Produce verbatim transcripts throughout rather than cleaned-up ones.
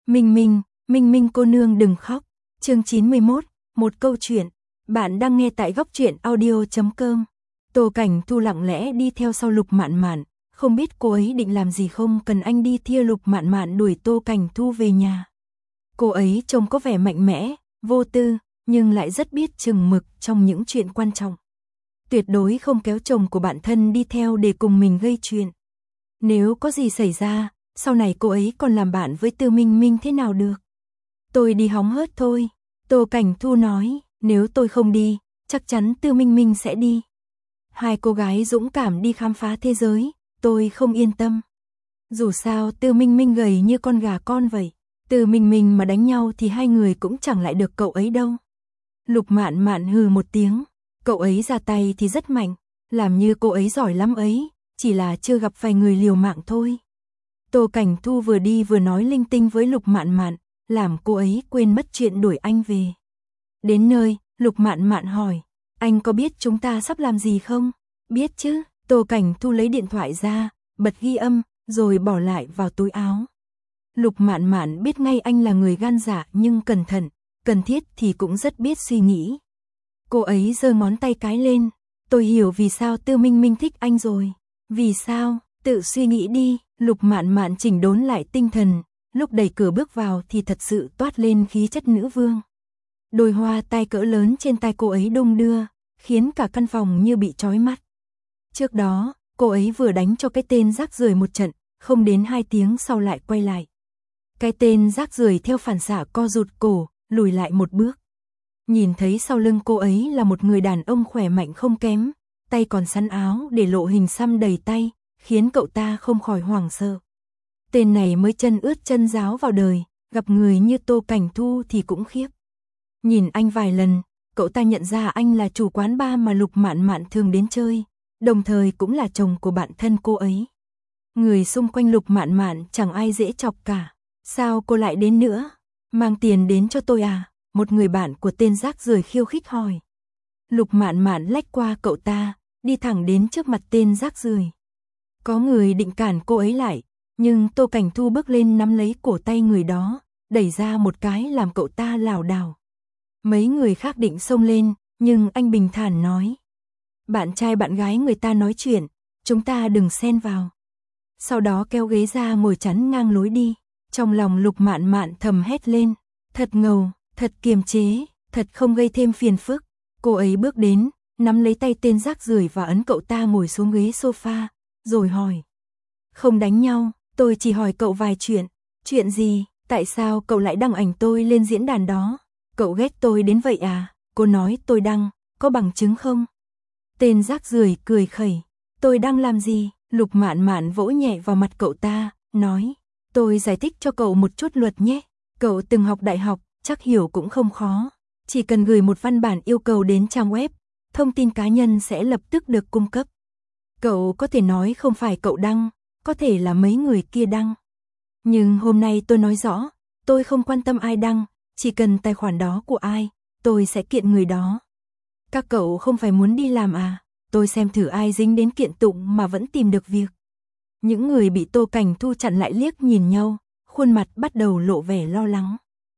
Minh Minh, Minh Minh cô nương đừng khóc. Chương chín mươi mốt, một câu chuyện. Bạn đang nghe tại góc truyện audio chấm com. Tô Cảnh Thu lặng lẽ đi theo sau Lục Mạn Mạn, không biết cô ấy định làm gì, không cần anh đi thia Lục Mạn Mạn đuổi Tô Cảnh Thu về nhà. Cô ấy trông có vẻ mạnh mẽ, vô tư, nhưng lại rất biết chừng mực trong những chuyện quan trọng. Tuyệt đối không kéo chồng của bạn thân đi theo để cùng mình gây chuyện. Nếu có gì xảy ra, sau này cô ấy còn làm bạn với Tư Minh Minh thế nào được? Tôi đi hóng hớt thôi. Tô Cảnh Thu nói, nếu tôi không đi, chắc chắn Tư Minh Minh sẽ đi. Hai cô gái dũng cảm đi khám phá thế giới, tôi không yên tâm. Dù sao Tư Minh Minh gầy như con gà con vậy. Tư Minh Minh mà đánh nhau thì hai người cũng chẳng lại được cậu ấy đâu. Lục Mạn Mạn hừ một tiếng, cậu ấy ra tay thì rất mạnh, làm như cô ấy giỏi lắm ấy, chỉ là chưa gặp phải người liều mạng thôi. Tô Cảnh Thu vừa đi vừa nói linh tinh với Lục Mạn Mạn, làm cô ấy quên mất chuyện đuổi anh về. Đến nơi, Lục Mạn Mạn hỏi, anh có biết chúng ta sắp làm gì không? Biết chứ. Tô Cảnh Thu lấy điện thoại ra, bật ghi âm, rồi bỏ lại vào túi áo. Lục Mạn Mạn biết ngay anh là người gan dạ nhưng cẩn thận, cần thiết thì cũng rất biết suy nghĩ. Cô ấy giơ ngón tay cái lên, tôi hiểu vì sao Tư Minh Minh thích anh rồi. Vì sao? Tự suy nghĩ đi. Lục Mạn Mạn chỉnh đốn lại tinh thần, lúc đẩy cửa bước vào thì thật sự toát lên khí chất nữ vương. Đôi hoa tai cỡ lớn trên tai cô ấy đung đưa, khiến cả căn phòng như bị chói mắt. Trước đó, cô ấy vừa đánh cho cái tên rác rưởi một trận, không đến hai tiếng sau lại quay lại. Cái tên rác rưởi theo phản xạ co rụt cổ, lùi lại một bước. Nhìn thấy sau lưng cô ấy là một người đàn ông khỏe mạnh không kém, tay còn sắn áo để lộ hình xăm đầy tay, khiến cậu ta không khỏi hoảng sợ. Tên này mới chân ướt chân ráo vào đời, gặp người như Tô Cảnh Thu thì cũng khiếp. Nhìn anh vài lần, cậu ta nhận ra anh là chủ quán bar mà Lục Mạn Mạn thường đến chơi, đồng thời cũng là chồng của bạn thân cô ấy. Người xung quanh Lục Mạn Mạn chẳng ai dễ chọc cả. Sao cô lại đến nữa? Mang tiền đến cho tôi à? Một người bạn của tên rác rưởi khiêu khích hỏi. Lục Mạn Mạn lách qua cậu ta, đi thẳng đến trước mặt tên rác rưởi. Có người định cản cô ấy lại, nhưng Tô Cảnh Thu bước lên nắm lấy cổ tay người đó, đẩy ra một cái làm cậu ta lảo đảo. Mấy người khác định xông lên, nhưng anh bình thản nói. Bạn trai bạn gái người ta nói chuyện, chúng ta đừng xen vào. Sau đó kéo ghế ra ngồi chắn ngang lối đi. Trong lòng Lục Mạn Mạn thầm hét lên, thật ngầu, thật kiềm chế, thật không gây thêm phiền phức. Cô ấy bước đến, nắm lấy tay tên rác rưởi và ấn cậu ta ngồi xuống ghế sofa, rồi hỏi. Không đánh nhau, tôi chỉ hỏi cậu vài chuyện. Chuyện gì? Tại sao cậu lại đăng ảnh tôi lên diễn đàn đó? Cậu ghét tôi đến vậy à? Cô nói tôi đăng, có bằng chứng không? Tên rác rưởi cười khẩy. Tôi đăng làm gì? Lục Mạn Mạn vỗ nhẹ vào mặt cậu ta, nói. Tôi giải thích cho cậu một chút luật nhé. Cậu từng học đại học, chắc hiểu cũng không khó. Chỉ cần gửi một văn bản yêu cầu đến trang web, thông tin cá nhân sẽ lập tức được cung cấp. Cậu có thể nói không phải cậu đăng, có thể là mấy người kia đăng. Nhưng hôm nay tôi nói rõ, tôi không quan tâm ai đăng, chỉ cần tài khoản đó của ai, tôi sẽ kiện người đó. Các cậu không phải muốn đi làm à? Tôi xem thử ai dính đến kiện tụng mà vẫn tìm được việc. Những người bị Tô Cảnh Thu chặn lại liếc nhìn nhau, khuôn mặt bắt đầu lộ vẻ lo lắng.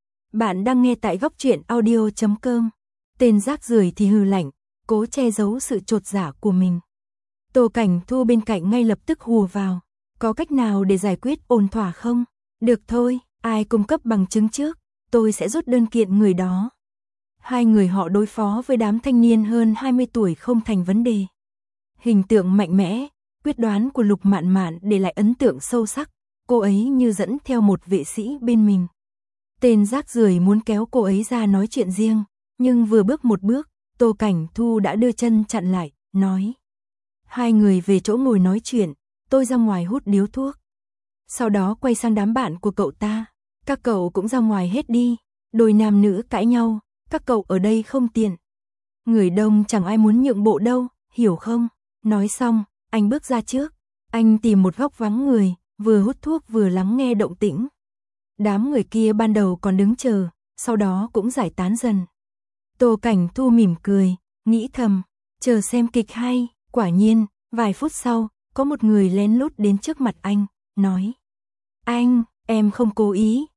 Bạn đang nghe tại góc truyện audio chấm com. Tên rác rưởi thì hừ lạnh, cố che giấu sự chột dạ của mình. Tô Cảnh Thu bên cạnh ngay lập tức hùa vào. Có cách nào để giải quyết ổn thỏa không? Được thôi, ai cung cấp bằng chứng trước, tôi sẽ rút đơn kiện người đó. Hai người họ đối phó với đám thanh niên hơn hai mươi tuổi không thành vấn đề. Hình tượng mạnh mẽ, quyết đoán của Lục Mạn Mạn để lại ấn tượng sâu sắc, cô ấy như dẫn theo một vệ sĩ bên mình. Tên rác rưởi muốn kéo cô ấy ra nói chuyện riêng, nhưng vừa bước một bước, Tô Cảnh Thu đã đưa chân chặn lại, nói. Hai người về chỗ ngồi nói chuyện, tôi ra ngoài hút điếu thuốc. Sau đó quay sang đám bạn của cậu ta, các cậu cũng ra ngoài hết đi, đôi nam nữ cãi nhau, các cậu ở đây không tiện. Người đông chẳng ai muốn nhượng bộ đâu, hiểu không? Nói xong, anh bước ra trước, anh tìm một góc vắng người, vừa hút thuốc vừa lắng nghe động tĩnh. Đám người kia ban đầu còn đứng chờ, sau đó cũng giải tán dần. Tô Cảnh Thu mỉm cười, nghĩ thầm, chờ xem kịch hay. Quả nhiên, vài phút sau, có một người lén lút đến trước mặt anh, nói. Anh, em không cố ý,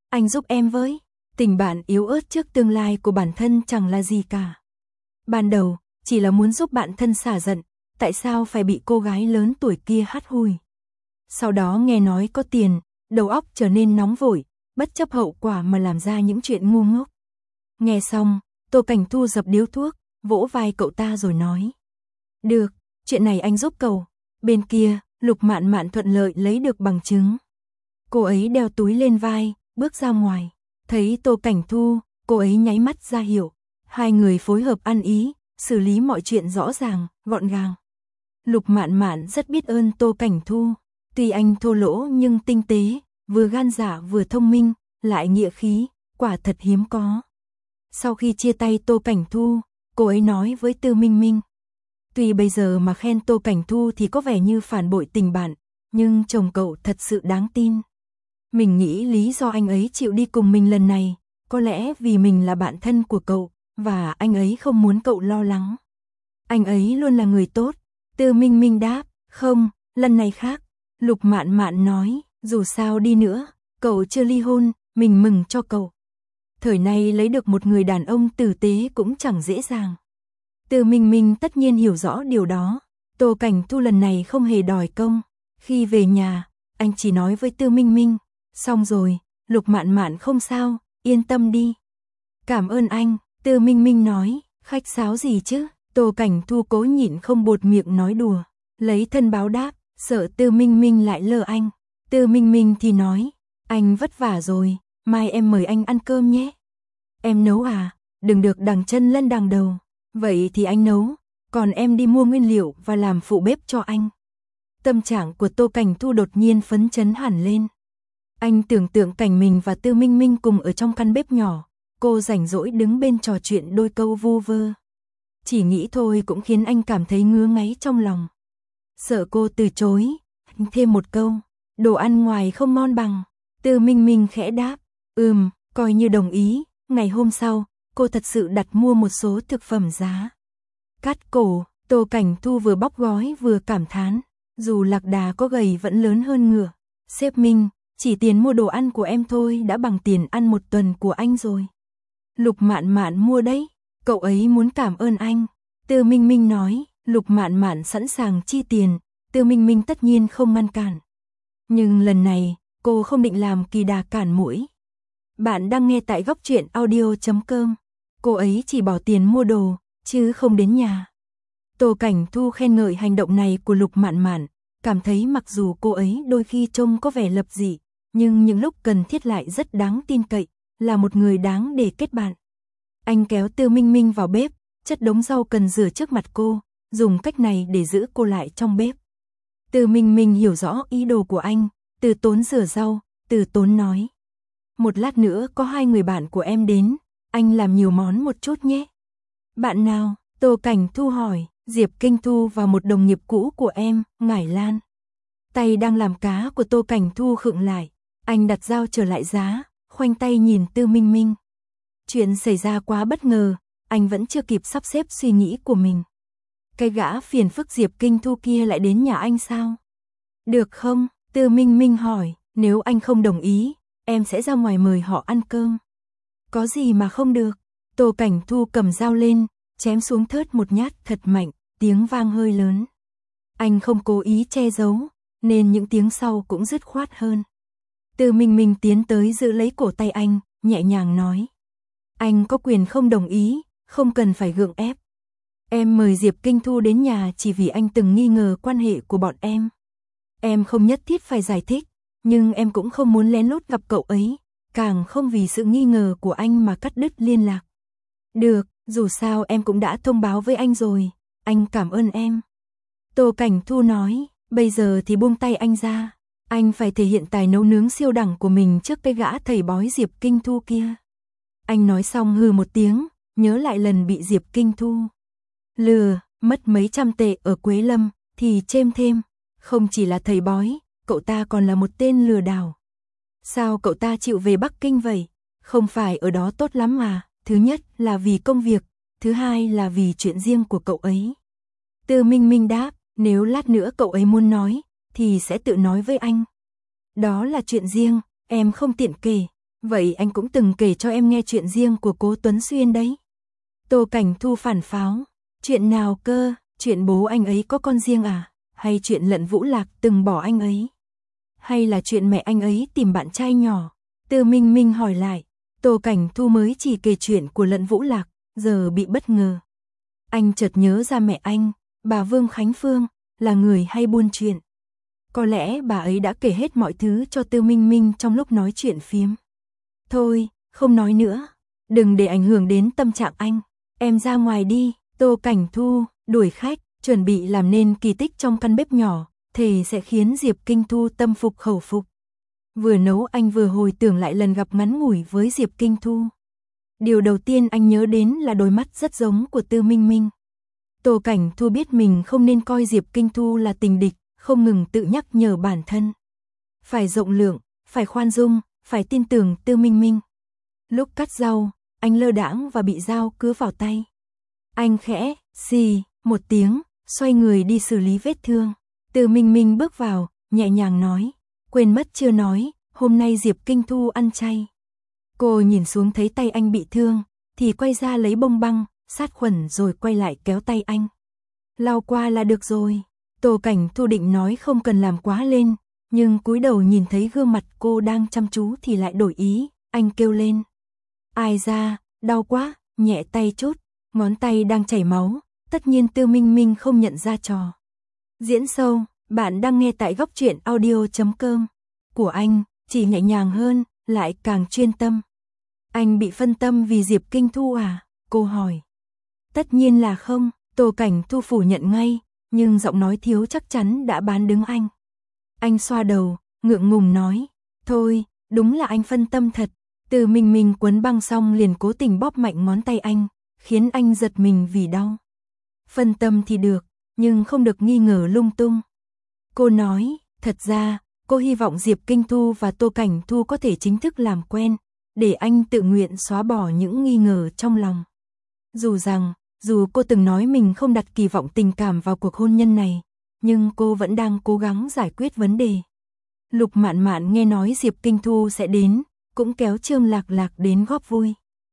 anh giúp em với. Tình bạn yếu ớt trước tương lai của bản thân chẳng là gì cả. Ban đầu, chỉ là muốn giúp bạn thân xả giận, tại sao phải bị cô gái lớn tuổi kia hắt hủi. Sau đó nghe nói có tiền, đầu óc trở nên nóng vội, bất chấp hậu quả mà làm ra những chuyện ngu ngốc. Nghe xong, Tô Cảnh Thu dập điếu thuốc, vỗ vai cậu ta rồi nói. Được, chuyện này anh giúp cậu. Bên kia, Lục Mạn Mạn thuận lợi lấy được bằng chứng. Cô ấy đeo túi lên vai, bước ra ngoài. Thấy Tô Cảnh Thu, cô ấy nháy mắt ra hiệu. Hai người phối hợp ăn ý, xử lý mọi chuyện rõ ràng, gọn gàng. Lục Mạn Mạn rất biết ơn Tô Cảnh Thu. Tuy anh thô lỗ nhưng tinh tế, vừa gan dạ vừa thông minh, lại nghĩa khí, quả thật hiếm có. Sau khi chia tay Tô Cảnh Thu, cô ấy nói với Tư Minh Minh. Tuy bây giờ mà khen Tô Cảnh Thu thì có vẻ như phản bội tình bạn, nhưng chồng cậu thật sự đáng tin. Mình nghĩ lý do anh ấy chịu đi cùng mình lần này, có lẽ vì mình là bạn thân của cậu, và anh ấy không muốn cậu lo lắng. Anh ấy luôn là người tốt. Tư Minh Minh đáp, không, lần này khác. Lục Mạn Mạn nói, dù sao đi nữa, cậu chưa ly hôn, mình mừng cho cậu. Thời này lấy được một người đàn ông tử tế cũng chẳng dễ dàng. Tư Minh Minh tất nhiên hiểu rõ điều đó. Tô Cảnh Thu lần này không hề đòi công. Khi về nhà, anh chỉ nói với Tư Minh Minh, xong rồi, Lục Mạn Mạn không sao, yên tâm đi. Cảm ơn anh, Tư Minh Minh nói, khách sáo gì chứ. Tô Cảnh Thu cố nhịn không buột miệng nói đùa, lấy thân báo đáp, sợ Tư Minh Minh lại lờ anh. Tư Minh Minh thì nói, anh vất vả rồi, mai em mời anh ăn cơm nhé. Em nấu à, đừng được đằng chân lân đằng đầu. Vậy thì anh nấu, còn em đi mua nguyên liệu và làm phụ bếp cho anh. Tâm trạng của Tô Cảnh Thu đột nhiên phấn chấn hẳn lên. Anh tưởng tượng cảnh mình và Tư Minh Minh cùng ở trong căn bếp nhỏ, cô rảnh rỗi đứng bên trò chuyện đôi câu vu vơ. Chỉ nghĩ thôi cũng khiến anh cảm thấy ngứa ngáy trong lòng. Sợ cô từ chối, thêm một câu, đồ ăn ngoài không ngon bằng. Tư Minh Minh khẽ đáp, ừm, coi như đồng ý. Ngày hôm sau, cô thật sự đặt mua một số thực phẩm giá cắt cổ. Tô Cảnh Thu vừa bóc gói vừa cảm thán, dù lạc đà có gầy vẫn lớn hơn ngựa. Sếp Minh, chỉ tiền mua đồ ăn của em thôi đã bằng tiền ăn một tuần của anh rồi. Lục Mạn Mạn mua đấy, cậu ấy muốn cảm ơn anh. Tư Minh Minh nói, Lục Mạn Mạn sẵn sàng chi tiền, Tư Minh Minh tất nhiên không ngăn cản. Nhưng lần này, cô không định làm kỳ đà cản mũi. Bạn đang nghe tại góc truyện audio chấm com. Cô ấy chỉ bỏ tiền mua đồ, chứ không đến nhà. Tô Cảnh Thu khen ngợi hành động này của Lục Mạn Mạn, cảm thấy mặc dù cô ấy đôi khi trông có vẻ lập dị, nhưng những lúc cần thiết lại rất đáng tin cậy, là một người đáng để kết bạn. Anh kéo Tư Minh Minh vào bếp, chất đống rau cần rửa trước mặt cô, dùng cách này để giữ cô lại trong bếp. Tư Minh Minh hiểu rõ ý đồ của anh, Từ Tốn rửa rau, Từ Tốn nói. Một lát nữa có hai người bạn của em đến, anh làm nhiều món một chút nhé. Bạn nào? Tô Cảnh Thu hỏi. Diệp Kinh Thu và một đồng nghiệp cũ của em, Ngải Lan. Tay đang làm cá của Tô Cảnh Thu khựng lại, anh đặt dao trở lại giá, khoanh tay nhìn Tư Minh Minh. Chuyện xảy ra quá bất ngờ, anh vẫn chưa kịp sắp xếp suy nghĩ của mình. Cái gã phiền phức Diệp Kinh Thu kia lại đến nhà anh sao? Được không? Tư Minh Minh hỏi, nếu anh không đồng ý, em sẽ ra ngoài mời họ ăn cơm. Có gì mà không được? Tô Cảnh Thu cầm dao lên, chém xuống thớt một nhát thật mạnh, tiếng vang hơi lớn. Anh không cố ý che giấu, nên những tiếng sau cũng dứt khoát hơn. Tư Minh Minh tiến tới giữ lấy cổ tay anh, nhẹ nhàng nói. Anh có quyền không đồng ý, không cần phải gượng ép. Em mời Diệp Kinh Thu đến nhà chỉ vì anh từng nghi ngờ quan hệ của bọn em. Em không nhất thiết phải giải thích, nhưng em cũng không muốn lén lút gặp cậu ấy, càng không vì sự nghi ngờ của anh mà cắt đứt liên lạc. Được, dù sao em cũng đã thông báo với anh rồi, anh cảm ơn em. Tô Cảnh Thu nói, bây giờ thì buông tay anh ra, anh phải thể hiện tài nấu nướng siêu đẳng của mình trước cái gã thầy bói Diệp Kinh Thu kia. Anh nói xong hừ một tiếng, nhớ lại lần bị Diệp Kinh Thu lừa, mất mấy trăm tệ ở Quế Lâm, thì chêm thêm, không chỉ là thầy bói, cậu ta còn là một tên lừa đảo. Sao cậu ta chịu về Bắc Kinh vậy? Không phải ở đó tốt lắm mà, thứ nhất là vì công việc, thứ hai là vì chuyện riêng của cậu ấy. Tư Minh Minh đáp, nếu lát nữa cậu ấy muốn nói, thì sẽ tự nói với anh. Đó là chuyện riêng, em không tiện kể, Vậy anh cũng từng kể cho em nghe chuyện riêng của Cố Tuấn Xuyên đấy. Tô Cảnh Thu phản pháo. Chuyện nào cơ, chuyện bố anh ấy có con riêng à? Hay chuyện Lận Vũ Lạc từng bỏ anh ấy? Hay là chuyện mẹ anh ấy tìm bạn trai nhỏ? Từ Minh Minh hỏi lại. Tô Cảnh Thu mới chỉ kể chuyện của Lận Vũ Lạc, giờ bị bất ngờ. Anh chợt nhớ ra mẹ anh, bà Vương Khánh Phương, là người hay buôn chuyện. Có lẽ bà ấy đã kể hết mọi thứ cho Tư Minh Minh trong lúc nói chuyện phiếm. Thôi, không nói nữa. Đừng để ảnh hưởng đến tâm trạng anh. Em ra ngoài đi. Tô Cảnh Thu đuổi khách, chuẩn bị làm nên kỳ tích trong căn bếp nhỏ, thề sẽ khiến Diệp Kinh Thu tâm phục khẩu phục. Vừa nấu anh vừa hồi tưởng lại lần gặp ngắn ngủi với Diệp Kinh Thu. Điều đầu tiên anh nhớ đến là đôi mắt rất giống của Tư Minh Minh. Tô Cảnh Thu biết mình không nên coi Diệp Kinh Thu là tình địch, không ngừng tự nhắc nhở bản thân. Phải rộng lượng, phải khoan dung, phải tin tưởng Tư Minh Minh. Lúc cắt rau, anh lơ đãng và bị dao cứa vào tay. Anh khẽ, xì, một tiếng, xoay người đi xử lý vết thương. Tư Minh Minh bước vào, nhẹ nhàng nói, quên mất chưa nói, hôm nay Diệp Kinh Thu ăn chay. Cô nhìn xuống thấy tay anh bị thương, thì quay ra lấy bông băng, sát khuẩn rồi quay lại kéo tay anh. Lau qua là được rồi. Tô Cảnh Thu định nói không cần làm quá lên, nhưng cúi đầu nhìn thấy gương mặt cô đang chăm chú thì lại đổi ý, anh kêu lên. Ai ra, đau quá, nhẹ tay chút, ngón tay đang chảy máu, tất nhiên Tư Minh Minh không nhận ra trò. Diễn sâu, bạn đang nghe tại góc truyện audio chấm com của anh, chỉ nhẹ nhàng hơn, lại càng chuyên tâm. Anh bị phân tâm vì Diệp Kinh Thu à? Cô hỏi. Tất nhiên là không, Tô Cảnh Thu phủ nhận ngay, nhưng giọng nói thiếu chắc chắn đã bán đứng anh. Anh xoa đầu, ngượng ngùng nói, thôi, đúng là anh phân tâm thật. Từ Minh Minh quấn băng xong liền cố tình bóp mạnh ngón tay anh, khiến anh giật mình vì đau. Phân tâm thì được, nhưng không được nghi ngờ lung tung. Cô nói, thật ra, cô hy vọng Diệp Kinh Thu và Tô Cảnh Thu có thể chính thức làm quen, để anh tự nguyện xóa bỏ những nghi ngờ trong lòng. Dù rằng, dù cô từng nói mình không đặt kỳ vọng tình cảm vào cuộc hôn nhân này, nhưng cô vẫn đang cố gắng giải quyết vấn đề. Lục Mạn Mạn nghe nói Diệp Kinh Thu sẽ đến, cũng kéo Trương Lạc Lạc đến góp vui.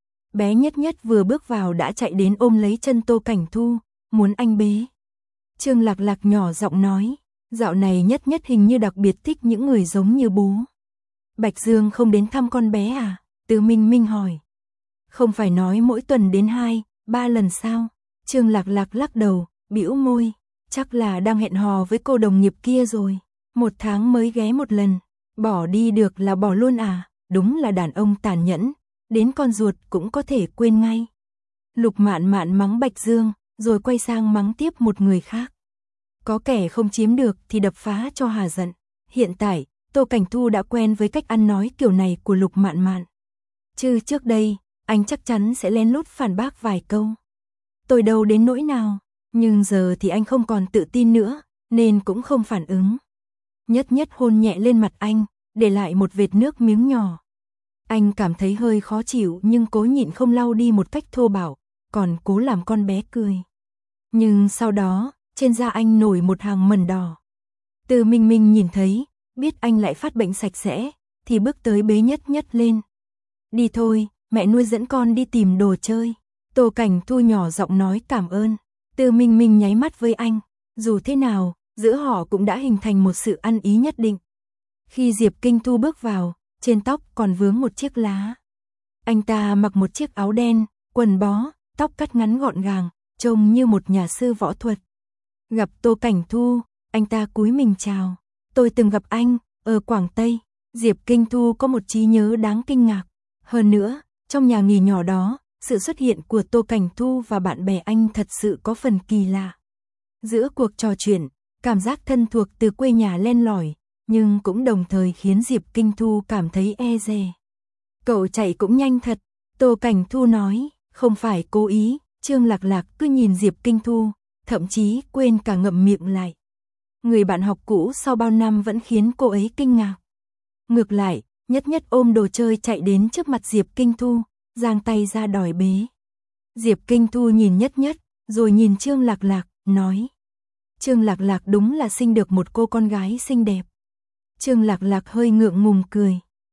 Bé Nhất Nhất vừa bước vào đã chạy đến ôm lấy chân Tô Cảnh Thu, muốn anh bế. Trương Lạc Lạc nhỏ giọng nói, dạo này Nhất Nhất hình như đặc biệt thích những người giống như bố. Bạch Dương không đến thăm con bé à? Từ Minh Minh hỏi. Không phải nói mỗi tuần đến hai, ba lần sao? Trương Lạc Lạc lắc đầu, bĩu môi, chắc là đang hẹn hò với cô đồng nghiệp kia rồi. Một tháng mới ghé một lần, bỏ đi được là bỏ luôn à? Đúng là đàn ông tàn nhẫn, đến con ruột cũng có thể quên ngay. Lục Mạn Mạn mắng Bạch Dương, rồi quay sang mắng tiếp một người khác. Có kẻ không chiếm được thì đập phá cho hà giận. Hiện tại, Tô Cảnh Thu đã quen với cách ăn nói kiểu này của Lục Mạn Mạn. Chứ trước đây, anh chắc chắn sẽ lén lút phản bác vài câu. Tôi đâu đến nỗi nào, nhưng giờ thì anh không còn tự tin nữa, nên cũng không phản ứng. Nhất Nhất hôn nhẹ lên mặt anh, để lại một vệt nước miếng nhỏ. Anh cảm thấy hơi khó chịu nhưng cố nhịn không lau đi một cách thô bạo, còn cố làm con bé cười. Nhưng sau đó, trên da anh nổi một hàng mẩn đỏ. Từ Minh Minh nhìn thấy, biết anh lại phát bệnh sạch sẽ, thì bước tới bế Nhất Nhất lên. Đi thôi, mẹ nuôi dẫn con đi tìm đồ chơi. Tô Cảnh Thu nhỏ giọng nói cảm ơn. Từ Minh Minh nháy mắt với anh, dù thế nào, giữa họ cũng đã hình thành một sự ăn ý nhất định. Khi Diệp Kinh Thu bước vào, trên tóc còn vướng một chiếc lá. Anh ta mặc một chiếc áo đen, quần bó, tóc cắt ngắn gọn gàng, trông như một nhà sư võ thuật. Gặp Tô Cảnh Thu, anh ta cúi mình chào. Tôi từng gặp anh, ở Quảng Tây. Diệp Kinh Thu có một trí nhớ đáng kinh ngạc. Hơn nữa, trong nhà nghỉ nhỏ đó, sự xuất hiện của Tô Cảnh Thu và bạn bè anh thật sự có phần kỳ lạ. Giữa cuộc trò chuyện, cảm giác thân thuộc từ quê nhà len lỏi, nhưng cũng đồng thời khiến Diệp Kinh Thu cảm thấy e dè. Cậu chạy cũng nhanh thật, Tô Cảnh Thu nói, không phải cố ý. Trương Lạc Lạc cứ nhìn Diệp Kinh Thu, thậm chí quên cả ngậm miệng lại. Người bạn học cũ sau bao năm vẫn khiến cô ấy kinh ngạc. Ngược lại, Nhất Nhất ôm đồ chơi chạy đến trước mặt Diệp Kinh Thu, giang tay ra đòi bế. Diệp Kinh Thu nhìn Nhất Nhất, rồi nhìn Trương Lạc Lạc, nói. Trương Lạc Lạc đúng là sinh được một cô con gái xinh đẹp. Trương Lạc Lạc hơi ngượng ngùng cười.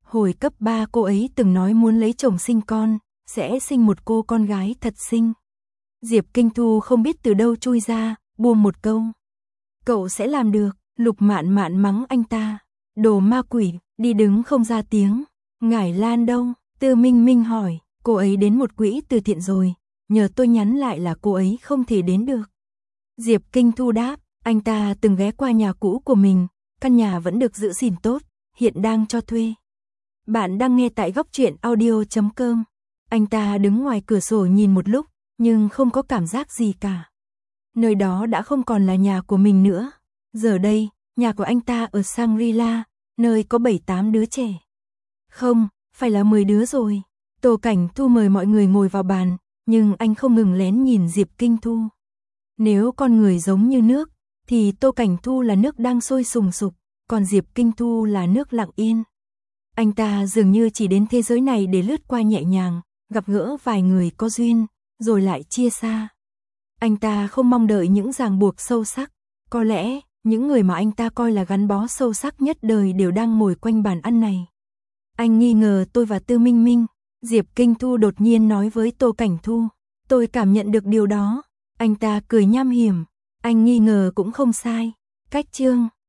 Hồi cấp ba cô ấy từng nói muốn lấy chồng sinh con, sẽ sinh một cô con gái thật xinh. Diệp Kinh Thu không biết từ đâu chui ra, buông một câu. Cậu sẽ làm được, Lục Mạn Mạn mắng anh ta. Đồ ma quỷ, đi đứng không ra tiếng. Ngải Lan đâu? Tư Minh Minh hỏi, cô ấy đến một quỹ từ thiện rồi, nhờ tôi nhắn lại là cô ấy không thể đến được. Diệp Kinh Thu đáp, anh ta từng ghé qua nhà cũ của mình, căn nhà vẫn được giữ gìn tốt, hiện đang cho thuê. Bạn đang nghe tại góc truyện audio chấm com. Anh ta đứng ngoài cửa sổ nhìn một lúc, nhưng không có cảm giác gì cả. Nơi đó đã không còn là nhà của mình nữa. Giờ đây, nhà của anh ta ở Shangri-La, nơi có bảy tám đứa trẻ. Không, phải là mười đứa rồi. Tô Cảnh Thu mời mọi người ngồi vào bàn, nhưng anh không ngừng lén nhìn Diệp Kinh Thu. Nếu con người giống như nước, thì Tô Cảnh Thu là nước đang sôi sùng sục, còn Diệp Kinh Thu là nước lặng yên. Anh ta dường như chỉ đến thế giới này để lướt qua nhẹ nhàng, gặp gỡ vài người có duyên, rồi lại chia xa. Anh ta không mong đợi những ràng buộc sâu sắc, có lẽ những người mà anh ta coi là gắn bó sâu sắc nhất đời đều đang ngồi quanh bàn ăn này. Anh nghi ngờ tôi và Tư Minh Minh, Diệp Kinh Thu đột nhiên nói với Tô Cảnh Thu. Tôi cảm nhận được điều đó. Anh ta cười nham hiểm, anh nghi ngờ cũng không sai. Cách chương